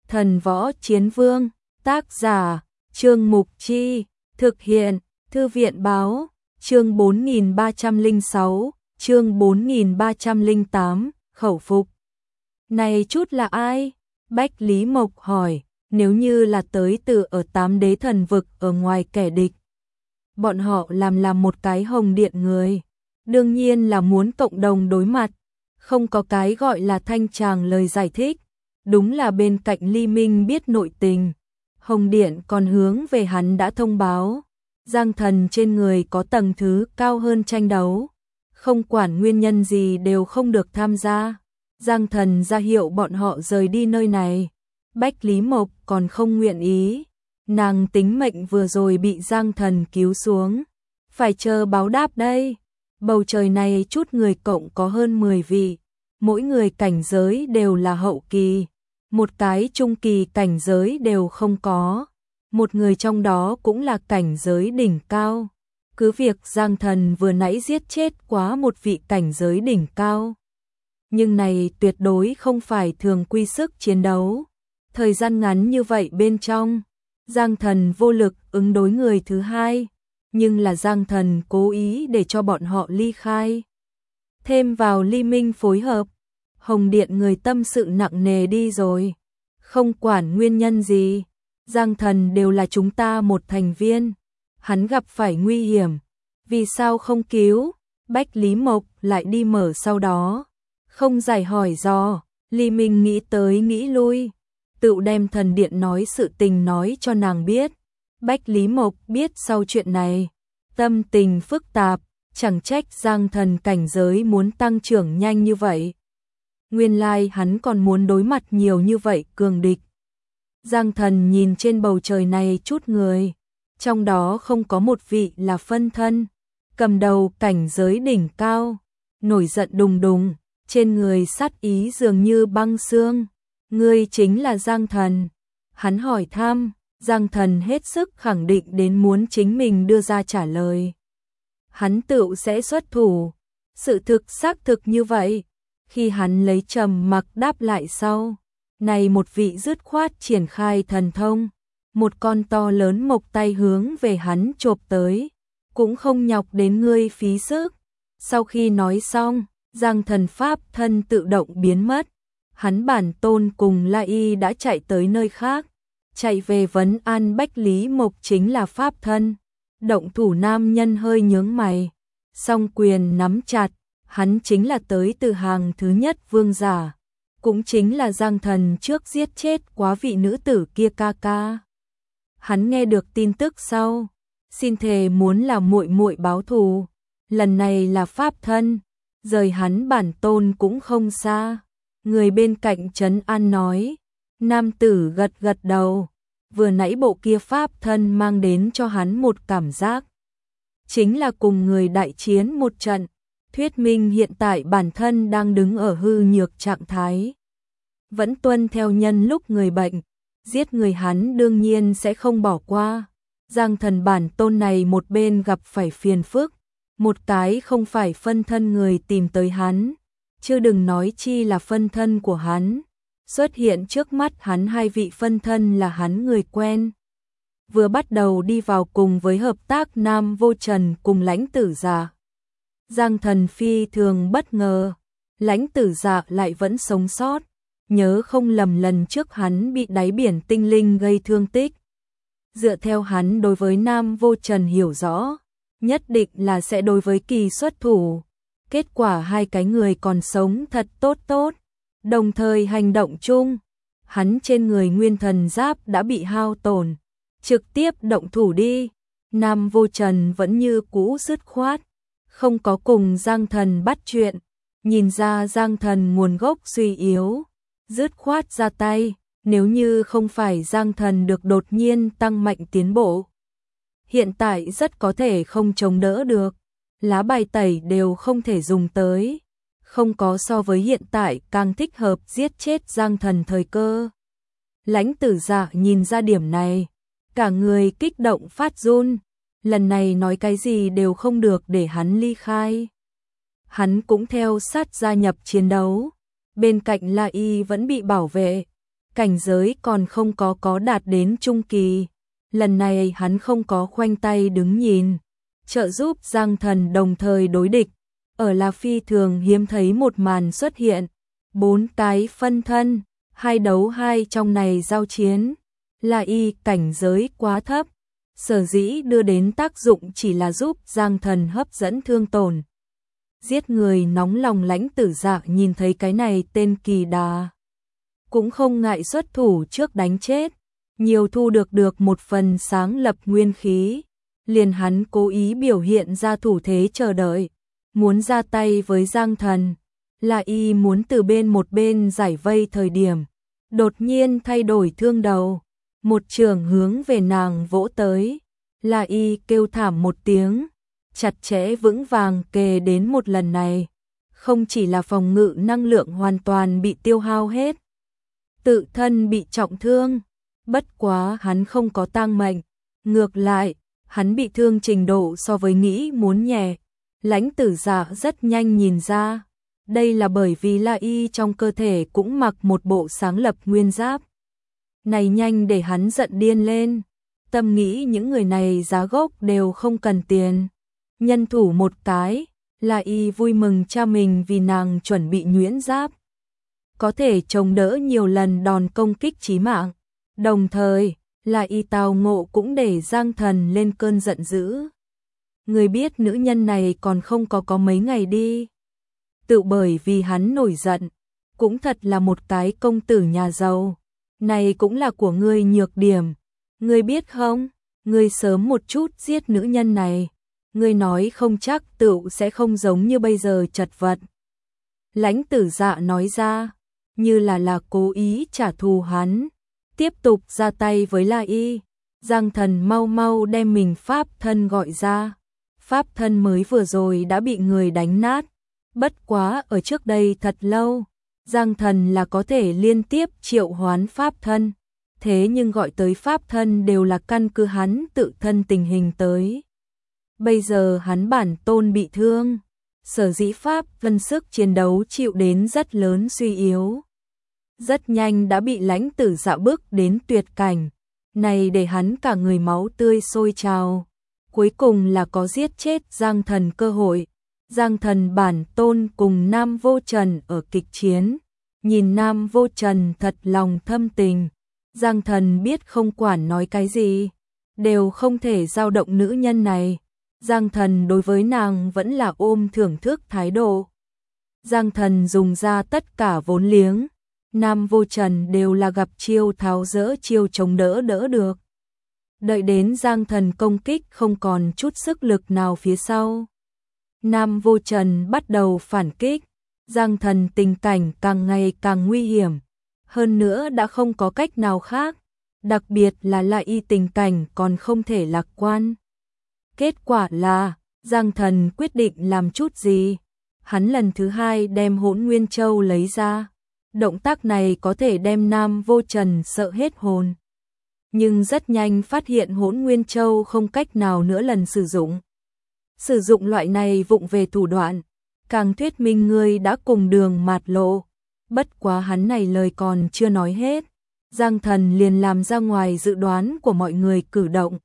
Thần Võ Chiến Vương, tác giả, Trương Mục Chi, thực hiện, Thư viện Báo, chương 4306, chương 4308, khẩu phục. Này chút là ai? Bách Lý Mộc hỏi, nếu như là tới từ ở 8 đế thần vực ở ngoài kẻ địch. Bọn họ làm một cái hồng điện người, đương nhiên là muốn cộng đồng đối mặt, không có cái gọi là thanh tràng lời giải thích. Đúng là bên cạnh Ly Minh biết nội tình. Hồng Điện còn hướng về hắn đã thông báo. Giang Thần trên người có tầng thứ cao hơn tranh đấu. Không quản nguyên nhân gì đều không được tham gia. Giang Thần ra hiệu bọn họ rời đi nơi này. Bách Lý Mộc còn không nguyện ý. Nàng tính mệnh vừa rồi bị Giang Thần cứu xuống. Phải chờ báo đáp đây. Bầu trời này chút người cộng có hơn 10 vị. Mỗi người cảnh giới đều là hậu kỳ. Một cái trung kỳ cảnh giới đều không có. Một người trong đó cũng là cảnh giới đỉnh cao. Cứ việc Giang Thần vừa nãy giết chết quá một vị cảnh giới đỉnh cao. Nhưng này tuyệt đối không phải thường quy sức chiến đấu. Thời gian ngắn như vậy bên trong, Giang Thần vô lực ứng đối người thứ hai. Nhưng là Giang Thần cố ý để cho bọn họ ly khai. Thêm vào Ly Minh phối hợp. Hồng Điện người tâm sự nặng nề đi rồi. Không quản nguyên nhân gì, Giang Thần đều là chúng ta một thành viên. Hắn gặp phải nguy hiểm, vì sao không cứu? Bách Lý Mộc lại đi mở sau đó. Không giải hỏi do, Ly Minh nghĩ tới nghĩ lui. Tự đem thần điện nói sự tình nói cho nàng biết. Bách Lý Mộc biết sau chuyện này. Tâm tình phức tạp, chẳng trách Giang Thần cảnh giới muốn tăng trưởng nhanh như vậy. Nguyên lai hắn còn muốn đối mặt nhiều như vậy cường địch. Giang Thần nhìn trên bầu trời này chút người, trong đó không có một vị là phân thân, cầm đầu cảnh giới đỉnh cao, nổi giận đùng đùng, trên người sát ý dường như băng xương. Ngươi chính là Giang Thần. Hắn hỏi thăm, Giang Thần hết sức khẳng định đến muốn chính mình đưa ra trả lời. Hắn tự sẽ xuất thủ, sự thực xác thực như vậy. Khi hắn lấy trầm mặc đáp lại sau, này một vị dứt khoát triển khai thần thông, một con to lớn mộc tay hướng về hắn chộp tới, cũng không nhọc đến ngươi phí sức. Sau khi nói xong, Giang Thần pháp thân tự động biến mất, hắn bản tôn cùng La Y đã chạy tới nơi khác, chạy về vấn an Bách Lý Mộc chính là pháp thân. Động thủ nam nhân hơi nhướng mày, song quyền nắm chặt. Hắn chính là tới từ hàng thứ nhất vương giả, cũng chính là Giang Thần trước giết chết quá vị nữ tử kia ca ca. Hắn nghe được tin tức sau, xin thề muốn là muội muội báo thù, lần này là pháp thân, rời hắn bản tôn cũng không xa. Người bên cạnh trấn an nói, nam tử gật gật đầu, vừa nãy bộ kia pháp thân mang đến cho hắn một cảm giác, chính là cùng người đại chiến một trận. Thuyết minh hiện tại bản thân đang đứng ở hư nhược trạng thái. Vẫn tuân theo nhân lúc người bệnh, giết người hắn đương nhiên sẽ không bỏ qua. Giang Thần bản tôn này một bên gặp phải phiền phức, một cái không phải phân thân người tìm tới hắn, chứ đừng nói chi là phân thân của hắn. Xuất hiện trước mắt hắn hai vị phân thân là hắn người quen. Vừa bắt đầu đi vào cùng với hợp tác Nam Vô Trần cùng Lãnh Tử Dạ. Giang Thần phi thường bất ngờ, Lãnh Tử Dạ lại vẫn sống sót, nhớ không lầm lần trước hắn bị đáy biển tinh linh gây thương tích. Dựa theo hắn đối với Nam Vô Trần hiểu rõ, nhất định là sẽ đối với kỳ xuất thủ. Kết quả hai cái người còn sống thật tốt, đồng thời hành động chung. Hắn trên người nguyên thần giáp đã bị hao tổn, trực tiếp động thủ đi. Nam Vô Trần vẫn như cũ dứt khoát, không có cùng Giang Thần bắt chuyện, nhìn ra Giang Thần nguồn gốc suy yếu, dứt khoát ra tay. Nếu như không phải Giang Thần được đột nhiên tăng mạnh tiến bộ, hiện tại rất có thể không chống đỡ được, lá bài tẩy đều không thể dùng tới, không có so với hiện tại càng thích hợp giết chết Giang Thần thời cơ. Lãnh Tử Dạ nhìn ra điểm này, cả người kích động phát run, lần này nói cái gì đều không được để hắn ly khai. Hắn cũng theo sát gia nhập chiến đấu, bên cạnh La Y vẫn bị bảo vệ. cảnh giới còn không có đạt đến trung kỳ. Lần này hắn không có khoanh tay đứng nhìn, trợ giúp Giang Thần đồng thời đối địch. Ở là phi thường hiếm thấy một màn xuất hiện, 4 cái phân thân, 2 đấu 2 trong này giao chiến. La Y cảnh giới quá thấp, sở dĩ đưa đến tác dụng chỉ là giúp Giang Thần hấp dẫn thương tổn. Giết người nóng lòng Lãnh Tử Dạ nhìn thấy cái này tên kỳ đà, cũng không ngại xuất thủ trước đánh chết, nhiều thu được một phần sáng lập nguyên khí, liền hắn cố ý biểu hiện ra thủ thế chờ đợi, muốn ra tay với Giang Thần. La Y muốn từ một bên giải vây thời điểm, đột nhiên thay đổi thương đầu, một trường hướng về nàng vỗ tới. La Y kêu thảm một tiếng, chặt chẽ vững vàng kề đến một lần này, không chỉ là phòng ngự năng lượng hoàn toàn bị tiêu hao hết, tự thân bị trọng thương, bất quá hắn không có tang mệnh, ngược lại, hắn bị thương trình độ so với nghĩ muốn nhẹ. Lãnh Tử Dạ rất nhanh nhìn ra, đây là bởi vì La Y trong cơ thể cũng mặc một bộ sáng lập nguyên giáp. Này nhanh để hắn giận điên lên, tâm nghĩ những người này giá gốc đều không cần tiền. Nhân thủ một cái, La Y vui mừng cha mình vì nàng chuẩn bị nhuyễn giáp, có thể chống đỡ nhiều lần đòn công kích chí mạng. Đồng thời, La Y tào ngộ cũng để Giang Thần lên cơn giận dữ. Người biết nữ nhân này còn không có mấy ngày đi. Tự bởi vì hắn nổi giận, cũng thật là một cái công tử nhà giàu. Này cũng là của ngươi nhược điểm. Ngươi biết không, ngươi sớm một chút giết nữ nhân này. Ngươi nói không chắc tự sẽ không giống như bây giờ chật vật. Lãnh Tử Dạ nói ra, như là cố ý trả thù hắn. Tiếp tục ra tay với La Y. Giang Thần mau mau đem mình pháp thân gọi ra. Pháp thân mới vừa rồi đã bị người đánh nát. Bất quá ở trước đây thật lâu, Giang Thần là có thể liên tiếp triệu hoán pháp thân. Thế nhưng gọi tới pháp thân đều là căn cứ hắn tự thân tình hình tới. Bây giờ hắn bản tôn bị thương, sở dĩ pháp thân sức chiến đấu chịu đến rất lớn suy yếu. Rất nhanh đã bị Lãnh Tử Dạ bức đến tuyệt cảnh, này để hắn cả người máu tươi sôi trào. Cuối cùng là có giết chết Giang Thần cơ hội. Giang Thần bản tôn cùng Nam Vô Trần ở kịch chiến, nhìn Nam Vô Trần thật lòng thâm tình. Giang Thần biết không quản nói cái gì, đều không thể dao động nữ nhân này. Giang Thần đối với nàng vẫn là ôm thưởng thức thái độ. Giang Thần dùng ra tất cả vốn liếng, Nam Vô Trần đều là gặp chiêu tháo dỡ chiêu chống đỡ được. Đợi đến Giang Thần công kích không còn chút sức lực nào phía sau, Nam Vô Trần bắt đầu phản kích. Giang Thần tình cảnh càng ngày càng nguy hiểm, hơn nữa đã không có cách nào khác, đặc biệt là La Y tình cảnh còn không thể lạc quan. Kết quả là, Giang Thần quyết định làm chút gì. Hắn lần thứ hai đem Hỗn Nguyên Châu lấy ra. Động tác này có thể đem Nam Vô Trần sợ hết hồn. Nhưng rất nhanh phát hiện Hỗn Nguyên Châu không cách nào nữa lần sử dụng. Sử dụng loại này vụng về thủ đoạn, càng thuyết minh ngươi đã cùng đường mạt lộ. Bất quá hắn này lời còn chưa nói hết, Giang Thần liền làm ra ngoài dự đoán của mọi người cử động.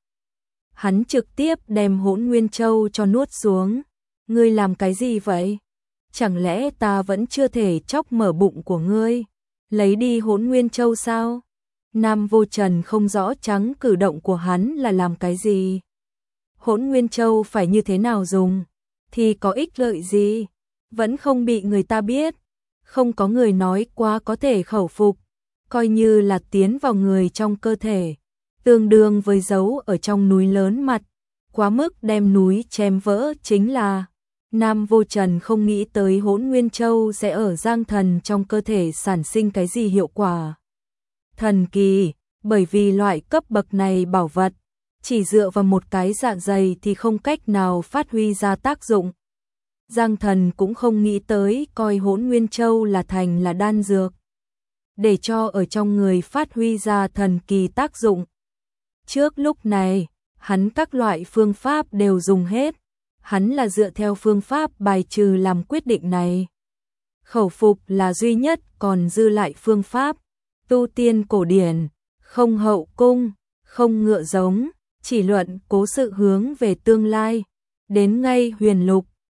Hắn trực tiếp đem Hỗn Nguyên Châu cho nuốt xuống. Ngươi làm cái gì vậy? Chẳng lẽ ta vẫn chưa thể chọc mở bụng của ngươi? Lấy đi Hỗn Nguyên Châu sao? Nam Vô Trần không rõ trắng cử động của hắn là làm cái gì. Hỗn Nguyên Châu phải như thế nào dùng? Thì có ích lợi gì? Vẫn không bị người ta biết. Không có người nói quá có thể khẩu phục. Coi như là tiến vào người trong cơ thể. Tương đương với dấu ở trong núi lớn mặt. Quá mức đem núi chém vỡ chính là. Nam Vô Trần không nghĩ tới Hỗn Nguyên Châu sẽ ở Giang Thần trong cơ thể sản sinh cái gì hiệu quả thần kỳ, bởi vì loại cấp bậc này bảo vật, chỉ dựa vào một cái dạ dày thì không cách nào phát huy ra tác dụng. Giang Thần cũng không nghĩ tới coi Hỗn Nguyên Châu là thành là đan dược, để cho ở trong người phát huy ra thần kỳ tác dụng. Trước lúc này, hắn các loại phương pháp đều dùng hết, hắn là dựa theo phương pháp bài trừ làm quyết định này. Khẩu phục là duy nhất còn dư lại phương pháp, tu tiên cổ điển, không hậu cung, không ngựa giống, chỉ luận cố sự hướng về tương lai. Đến ngay huyền lục,